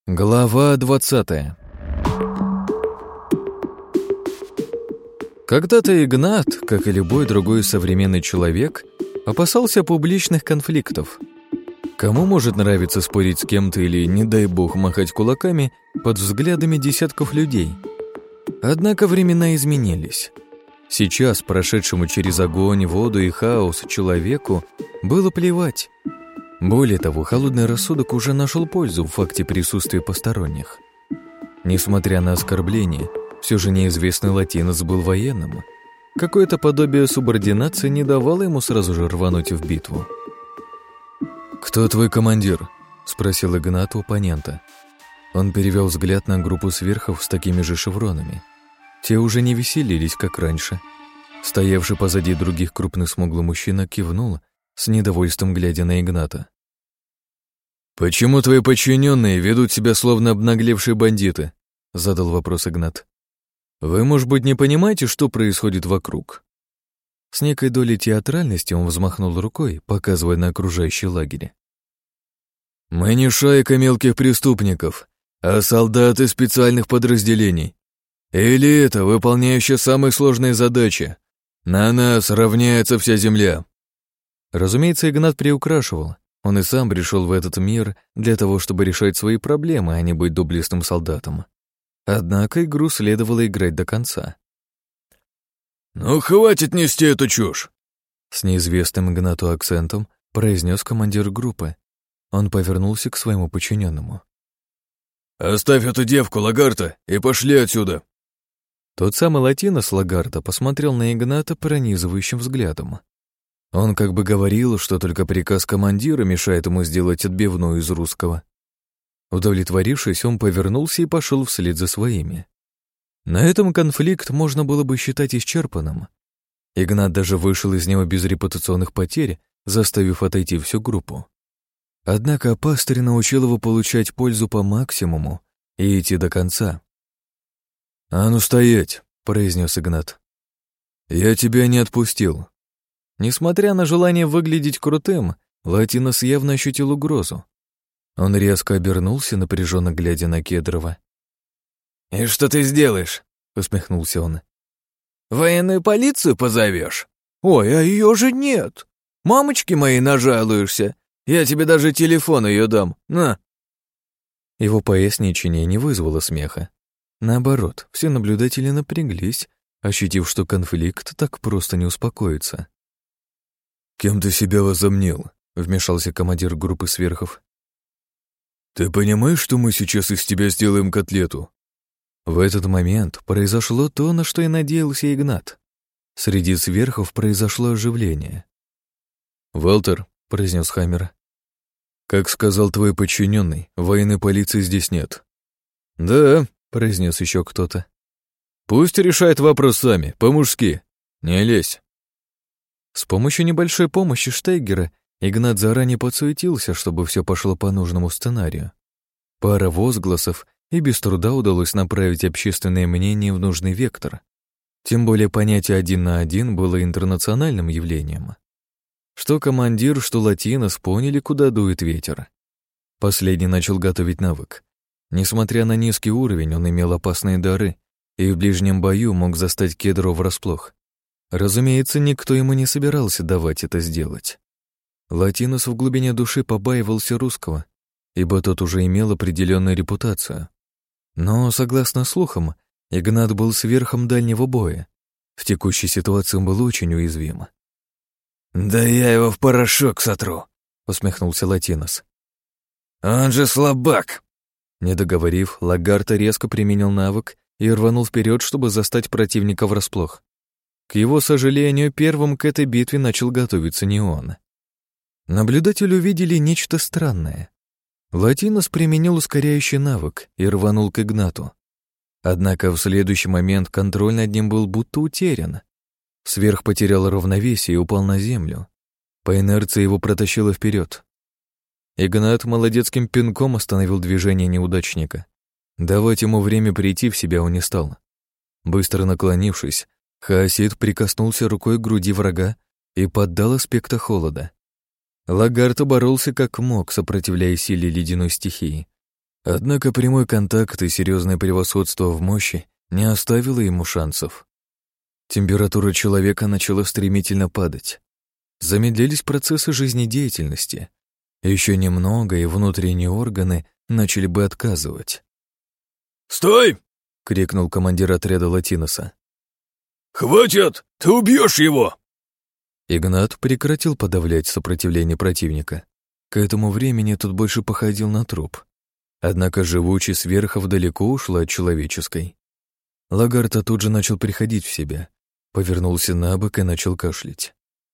Глава 20. Когда-то Игнат, как и любой другой современный человек, опасался публичных конфликтов. Кому может нравиться спорить с кем-то или, не дай бог, махать кулаками под взглядами десятков людей? Однако времена изменились. Сейчас, прошедшему через огонь, воду и хаос человеку, было плевать. Более того, холодный рассудок уже нашел пользу в факте присутствия посторонних. Несмотря на оскорбления, все же неизвестный латинос был военным. Какое-то подобие субординации не давало ему сразу же рвануть в битву. «Кто твой командир?» — спросил Игнат у оппонента. Он перевел взгляд на группу сверхов с такими же шевронами. Те уже не веселились, как раньше. Стоявший позади других крупный смуглый мужчина кивнул, с недовольством глядя на Игната. «Почему твои подчиненные ведут себя словно обнаглевшие бандиты?» — задал вопрос Игнат. «Вы, может быть, не понимаете, что происходит вокруг?» С некой долей театральности он взмахнул рукой, показывая на окружающий лагерь. «Мы не шайка мелких преступников, а солдаты специальных подразделений. Элита, выполняющая самые сложные задачи. На нас равняется вся земля». Разумеется, Игнат приукрашивал. Он и сам пришел в этот мир для того, чтобы решать свои проблемы, а не быть доблестным солдатом. Однако игру следовало играть до конца. «Ну, хватит нести эту чушь!» С неизвестным Игнату акцентом произнес командир группы. Он повернулся к своему подчиненному. «Оставь эту девку, Лагарта, и пошли отсюда!» Тот самый латинос Лагарта посмотрел на Игната пронизывающим взглядом. Он как бы говорил, что только приказ командира мешает ему сделать отбивную из русского. Удовлетворившись, он повернулся и пошел вслед за своими. На этом конфликт можно было бы считать исчерпанным. Игнат даже вышел из него без репутационных потерь, заставив отойти всю группу. Однако пастырь научил его получать пользу по максимуму и идти до конца. «А ну стоять!» — произнес Игнат. «Я тебя не отпустил». Несмотря на желание выглядеть крутым, латинос явно ощутил угрозу. Он резко обернулся, напряженно глядя на Кедрова. «И что ты сделаешь?» — усмехнулся он. «Военную полицию позовешь? Ой, а ее же нет. Мамочке моей нажалуешься. Я тебе даже телефон ее дам. На!» Его поясничение не вызвало смеха. Наоборот, все наблюдатели напряглись, ощутив, что конфликт так просто не успокоится. «Кем ты себя возомнил?» — вмешался командир группы сверхов. «Ты понимаешь, что мы сейчас из тебя сделаем котлету?» В этот момент произошло то, на что и надеялся Игнат. Среди сверхов произошло оживление. «Валтер», — произнес Хаммер, — «как сказал твой подчиненный, военной полиции здесь нет». «Да», — произнес еще кто-то. «Пусть решает вопрос сами, по-мужски. Не лезь». С помощью небольшой помощи Штейгера Игнат заранее подсуетился, чтобы все пошло по нужному сценарию. Пара возгласов, и без труда удалось направить общественное мнение в нужный вектор. Тем более понятие «один на один» было интернациональным явлением. Что командир, что латинос поняли, куда дует ветер. Последний начал готовить навык. Несмотря на низкий уровень, он имел опасные дары и в ближнем бою мог застать Кедрова врасплох. Разумеется, никто ему не собирался давать это сделать. Латинос в глубине души побаивался русского, ибо тот уже имел определенную репутацию. Но, согласно слухам, Игнат был сверхом дальнего боя. В текущей ситуации он был очень уязвим. «Да я его в порошок сотру», — усмехнулся латинос. «Он же слабак!» Не договорив, Лагарта резко применил навык и рванул вперед, чтобы застать противника врасплох. К его сожалению, первым к этой битве начал готовиться не он. Наблюдатели увидели нечто странное. Латинос применил ускоряющий навык и рванул к Игнату. Однако в следующий момент контроль над ним был будто утерян. Сверх потерял равновесие и упал на землю. По инерции его протащило вперед. Игнат молодецким пинком остановил движение неудачника. Давать ему время прийти в себя он не стал. Быстро наклонившись, Хаосид прикоснулся рукой к груди врага и поддал аспекта холода. Лагарта боролся как мог, сопротивляясь силе ледяной стихии. Однако прямой контакт и серьезное превосходство в мощи не оставило ему шансов. Температура человека начала стремительно падать. Замедлились процессы жизнедеятельности. Еще немного, и внутренние органы начали бы отказывать. «Стой!» — крикнул командир отряда Латиноса. «Хватит! Ты убьешь его!» Игнат прекратил подавлять сопротивление противника. К этому времени тот больше походил на труп. Однако живучесть верхов далеко ушла от человеческой. Лагарта тут же начал приходить в себя, повернулся на бок и начал кашлять.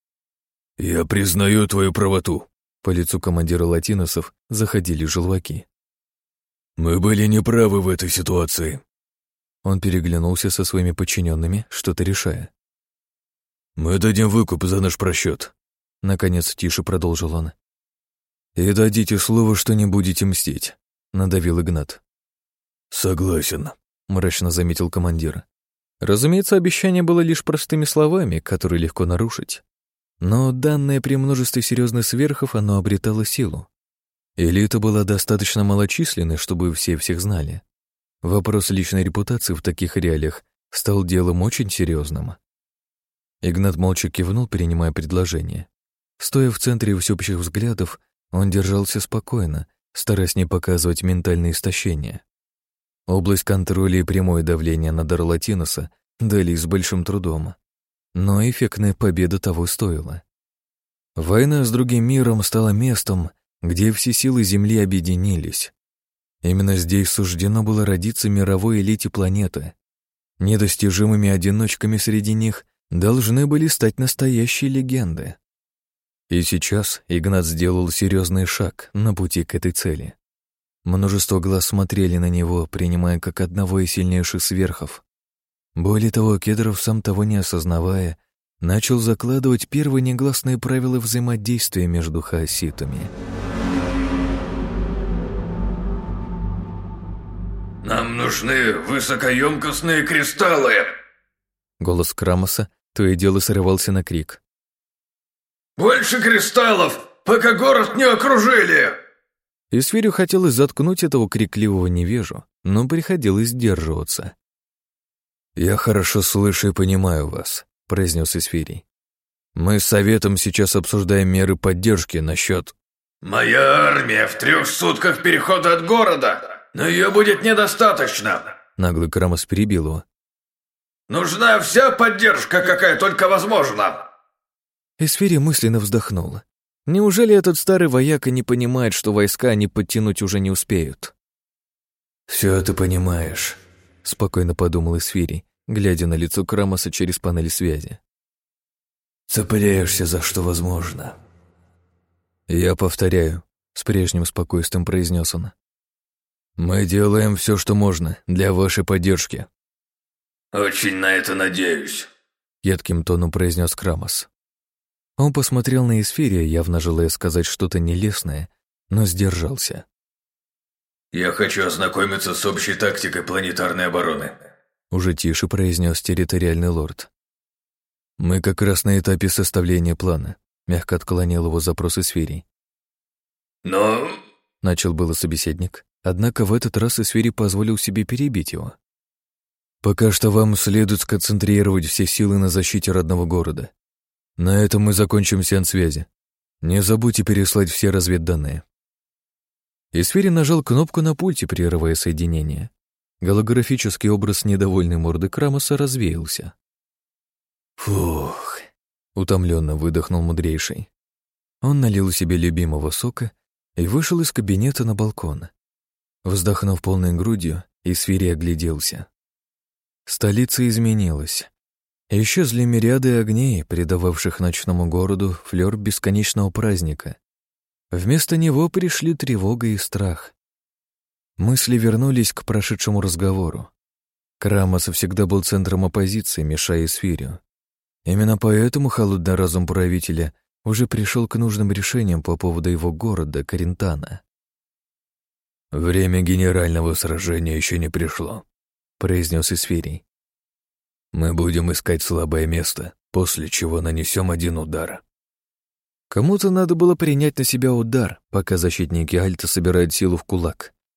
«Я признаю твою правоту», — по лицу командира латиносов заходили желваки. «Мы были неправы в этой ситуации». Он переглянулся со своими подчиненными, что-то решая. «Мы дадим выкуп за наш просчет», — наконец тише продолжил он. «И дадите слово, что не будете мстить», — надавил Игнат. «Согласен», — мрачно заметил командир. Разумеется, обещание было лишь простыми словами, которые легко нарушить. Но данное при множестве серьезных сверхов, оно обретало силу. Элита была достаточно малочисленной, чтобы все всех знали. Вопрос личной репутации в таких реалиях стал делом очень серьезным. Игнат молча кивнул, принимая предложение. Стоя в центре всеобщих взглядов, он держался спокойно, стараясь не показывать ментальное истощение. Область контроля и прямое давление на дар Латиноса дались с большим трудом. Но эффектная победа того стоила. Война с другим миром стала местом, где все силы Земли объединились. Именно здесь суждено было родиться мировой элите планеты. Недостижимыми одиночками среди них должны были стать настоящие легенды. И сейчас Игнат сделал серьезный шаг на пути к этой цели. Множество глаз смотрели на него, принимая как одного из сильнейших сверхов. Более того, Кедров, сам того не осознавая, начал закладывать первые негласные правила взаимодействия между хаоситами. «Нам нужны высокоемкостные кристаллы!» Голос Крамоса то и дело срывался на крик. «Больше кристаллов, пока город не окружили!» Исфирию хотелось заткнуть этого крикливого невежу, но приходилось сдерживаться. «Я хорошо слышу и понимаю вас», — произнес Исфирий. «Мы с Советом сейчас обсуждаем меры поддержки насчет...» «Моя армия в 3 сутках перехода от города, но ее будет недостаточно!» Наглый Крамос перебил его. «Нужна вся поддержка, какая только возможна!» Исфирий мысленно вздохнул. Неужели этот старый вояка не понимает, что войска они подтянуть уже не успеют? «Все ты понимаешь», — спокойно подумал Исфирий, глядя на лицо Крамоса через панель связи. «Цепляешься за что возможно». «Я повторяю», — с прежним спокойствием произнес он. «Мы делаем все, что можно для вашей поддержки». «Очень на это надеюсь», — едким тоном произнес Крамос. Он посмотрел на Исфирия, явно желая сказать что-то нелестное, но сдержался. «Я хочу ознакомиться с общей тактикой планетарной обороны», — уже тише произнес территориальный лорд. «Мы как раз на этапе составления плана», — мягко отклонил его запрос Исфирий. «Но...» — начал было собеседник, однако в этот раз Исфирий позволил себе перебить его. «Пока что вам следует сконцентрировать все силы на защите родного города. На этом мы закончим сеанс связи. Не забудьте переслать все разведданные». Исфирий нажал кнопку на пульте, прерывая соединение. Голографический образ недовольной морды Крамоса развеялся. «Фух», — утомленно выдохнул мудрейший. Он налил себе любимого сока и вышел из кабинета на балкон. Вздохнув полной грудью, Исфирий огляделся. Столица изменилась. Исчезли мириады огней, придававших ночному городу флёр бесконечного праздника. Вместо него пришли тревога и страх. Мысли вернулись к прошедшему разговору. Крамос всегда был центром оппозиции, мешая Исфирию. Именно поэтому холодный разум правителя уже пришел к нужным решениям по поводу его города, Карентана. «Время генерального сражения еще не пришло», — произнес Исфирий. «Мы будем искать слабое место, после чего нанесем один удар». Кому-то надо было принять на себя удар, пока защитники Альта собирают силу в кулак.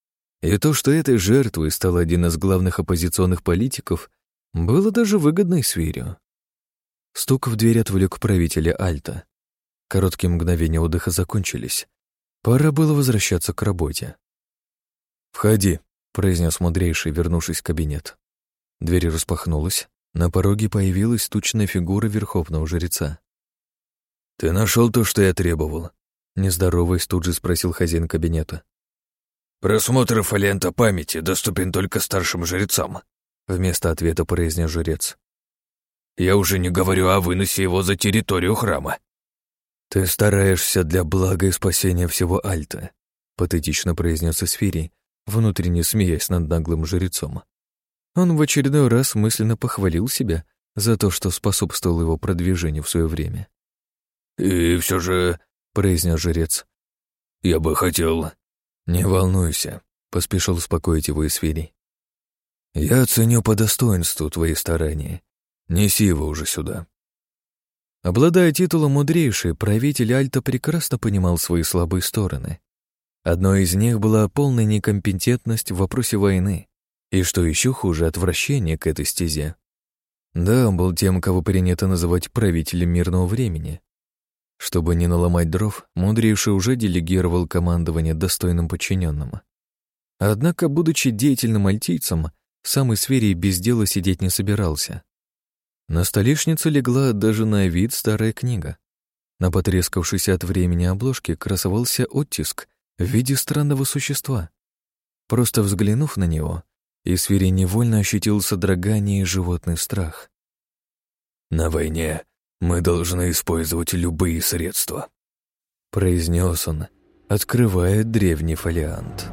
И то, что этой жертвой стал один из главных оппозиционных политиков, было даже выгодно Исвирию. Стук в дверь отвлек правителя Альта. Короткие мгновения отдыха закончились. Пора было возвращаться к работе. «Входи», — произнес мудрейший, вернувшись в кабинет. Дверь распахнулась. На пороге появилась тучная фигура верховного жреца. «Ты нашел то, что я требовал?» Нездороваясь, тут же спросил хозяин кабинета. «Просмотр фолианта памяти доступен только старшим жрецам», — вместо ответа произнес жрец. «Я уже не говорю о выносе его за территорию храма». «Ты стараешься для блага и спасения всего Альта», — патетично произнес Исфирий, внутренне смеясь над наглым жрецом. Он в очередной раз мысленно похвалил себя за то, что способствовал его продвижению в свое время. «И все же», — произнес жрец, — «я бы хотел...» «Не волнуйся», — поспешил успокоить его Исфирий. «Я ценю по достоинству твои старания. Неси его уже сюда». Обладая титулом мудрейший, правитель Альта прекрасно понимал свои слабые стороны. Одной из них была полная некомпетентность в вопросе войны, и, что еще хуже, отвращение к этой стезе. Да, он был тем, кого принято называть правителем мирного времени. Чтобы не наломать дров, мудрейший уже делегировал командование достойным подчиненным. Однако, будучи деятельным альтийцем, сам Исфирий без дела сидеть не собирался. На столешницу легла даже на вид старая книга. На потрескавшейся от времени обложке красовался оттиск в виде странного существа. Просто взглянув на него, Исфирий невольно ощутил содрогание и животный страх. «На войне мы должны использовать любые средства», — произнес он, открывая древний фолиант.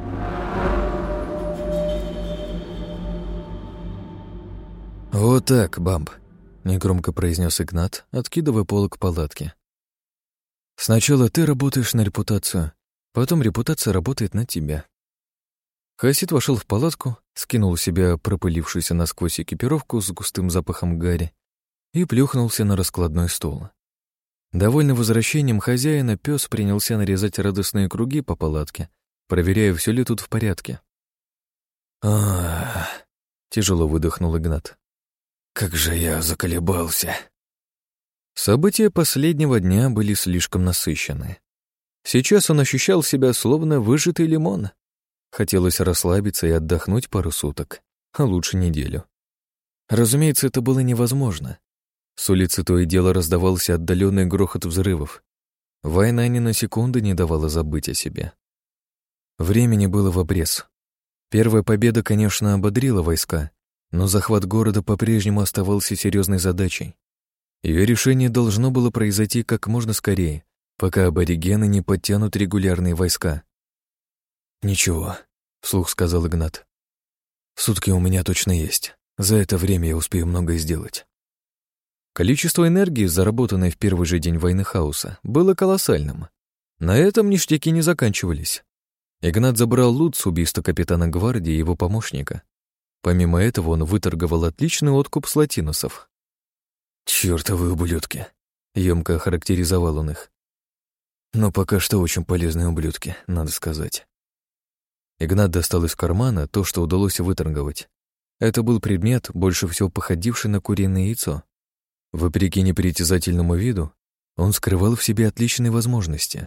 «Вот так, Бамб», — негромко произнес Игнат, откидывая полок палатки. «Сначала ты работаешь на репутацию, потом репутация работает на тебя». Хасид вошел в палатку, скинул с себя пропылившуюся насквозь экипировку с густым запахом гари и плюхнулся на раскладной стул. Довольный возвращением хозяина, пес принялся нарезать радостные круги по палатке, проверяя, все ли тут в порядке. «Ах!» — тяжело выдохнул Игнат. «Как же я заколебался!» События последнего дня были слишком насыщенны. Сейчас он ощущал себя словно выжатый лимон. Хотелось расслабиться и отдохнуть пару суток, а лучше неделю. Разумеется, это было невозможно. С улицы то и дело раздавался отдаленный грохот взрывов. Война ни на секунду не давала забыть о себе. Времени было в обрез. Первая победа, конечно, ободрила войска, но захват города по-прежнему оставался серьезной задачей. Ее решение должно было произойти как можно скорее, пока аборигены не подтянут регулярные войска. «Ничего», — вслух сказал Игнат. «Сутки у меня точно есть. За это время я успею многое сделать». Количество энергии, заработанной в первый же день войны хаоса, было колоссальным. На этом ништяки не заканчивались. Игнат забрал лут с убийства капитана гвардии и его помощника. Помимо этого он выторговал отличный откуп с латиносов. «Чёртовы ублюдки», — ёмко охарактеризовал он их. «Но пока что очень полезные ублюдки, надо сказать». Игнат достал из кармана то, что удалось выторговать. Это был предмет, больше всего походивший на куриное яйцо. Вопреки непритязательному виду, он скрывал в себе отличные возможности.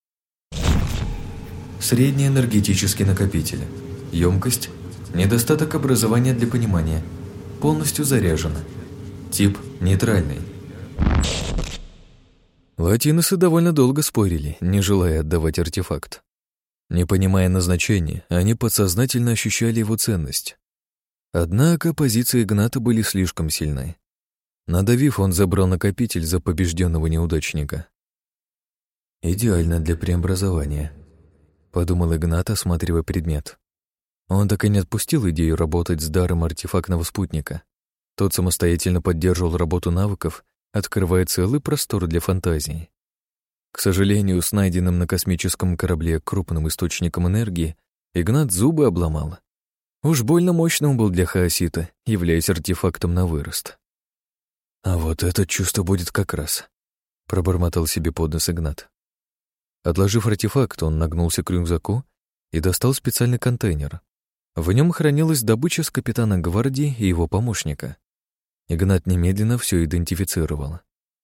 Средний энергетический накопитель. Емкость. Недостаток образования для понимания. Полностью заряжен. Тип нейтральный. Латиносы довольно долго спорили, не желая отдавать артефакт. Не понимая назначения, они подсознательно ощущали его ценность. Однако позиции Игната были слишком сильны. Надавив, он забрал накопитель за побежденного неудачника. «Идеально для преобразования», — подумал Игнат, осматривая предмет. Он так и не отпустил идею работать с даром артефактного спутника. Тот самостоятельно поддерживал работу навыков, открывая целый простор для фантазии. К сожалению, с найденным на космическом корабле крупным источником энергии Игнат зубы обломал. Уж больно мощным был для хаосита, являясь артефактом на вырост. «А вот это чувство будет как раз», — пробормотал себе под нос Игнат. Отложив артефакт, он нагнулся к рюкзаку и достал специальный контейнер, В нем хранилась добыча с капитана гвардии и его помощника. Игнат немедленно все идентифицировал.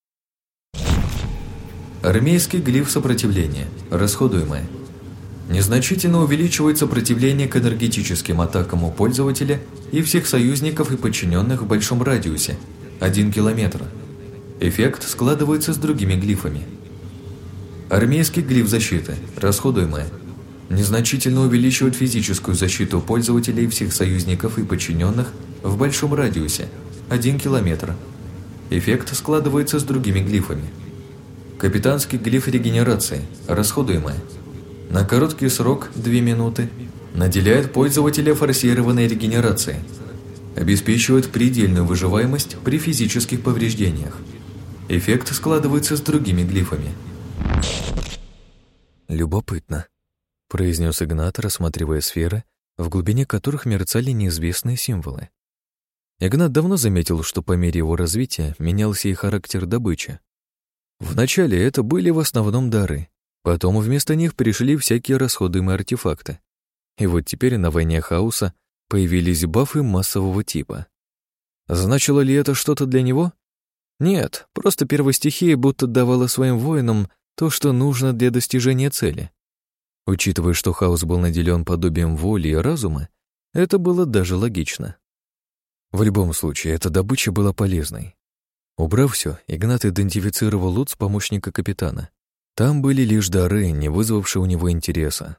Армейский глиф сопротивления. Расходуемое. Незначительно увеличивает сопротивление к энергетическим атакам у пользователя и всех союзников и подчиненных в большом радиусе – 1 километр. Эффект складывается с другими глифами. Армейский глиф защиты. Расходуемое. Незначительно увеличивает физическую защиту пользователей и всех союзников и подчиненных в большом радиусе – 1 километр. Эффект складывается с другими глифами. Капитанский глиф регенерации. Расходуемое. На короткий срок, 2 минуты, наделяет пользователя форсированной регенерацией. Обеспечивает предельную выживаемость при физических повреждениях. Эффект складывается с другими глифами. «Любопытно», — произнес Игнат, рассматривая сферы, в глубине которых мерцали неизвестные символы. Игнат давно заметил, что по мере его развития менялся и характер добычи. Вначале это были в основном дары, потом вместо них пришли всякие расходуемые артефакты. И вот теперь на войне хаоса появились бафы массового типа. Значило ли это что-то для него? Нет, просто первостихия будто давала своим воинам то, что нужно для достижения цели. Учитывая, что хаос был наделен подобием воли и разума, это было даже логично. В любом случае, эта добыча была полезной. Убрав все, Игнат идентифицировал лут с помощника капитана. Там были лишь дары, не вызвавшие у него интереса.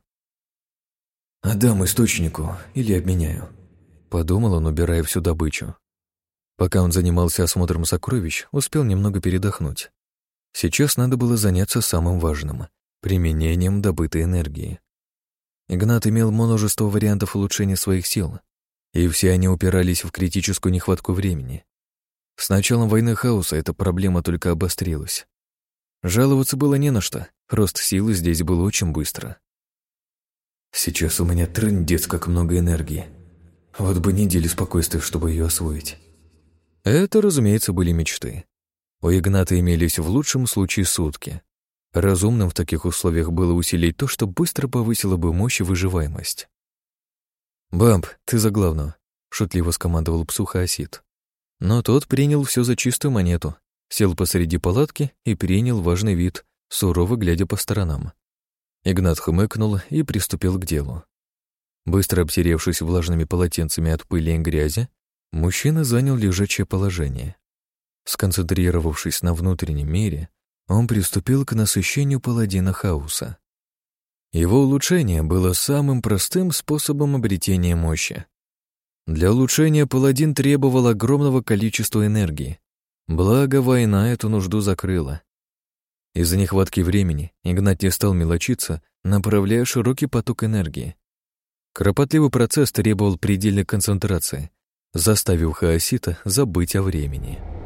«Отдам источнику или обменяю», — подумал он, убирая всю добычу. Пока он занимался осмотром сокровищ, успел немного передохнуть. Сейчас надо было заняться самым важным — применением добытой энергии. Игнат имел множество вариантов улучшения своих сил, и все они упирались в критическую нехватку времени. С началом войны хаоса эта проблема только обострилась. Жаловаться было не на что, рост силы здесь был очень быстро. «Сейчас у меня трындец как много энергии. Вот бы неделю спокойствия, чтобы ее освоить». Это, разумеется, были мечты. У Игната имелись в лучшем случае сутки. Разумным в таких условиях было усилить то, что быстро повысило бы мощь и выживаемость. «Бамп, ты за главного», — шутливо скомандовал псу Хаосид. Но тот принял все за чистую монету, сел посреди палатки и принял важный вид, сурово глядя по сторонам. Игнат хмыкнул и приступил к делу. Быстро обтеревшись влажными полотенцами от пыли и грязи, мужчина занял лежачее положение. Сконцентрировавшись на внутреннем мире, он приступил к насыщению паладина хаоса. Его улучшение было самым простым способом обретения мощи. Для улучшения паладин требовал огромного количества энергии. Благо, война эту нужду закрыла. Из-за нехватки времени Игнат не стал мелочиться, направляя широкий поток энергии. Кропотливый процесс требовал предельной концентрации, заставив хаосита забыть о времени.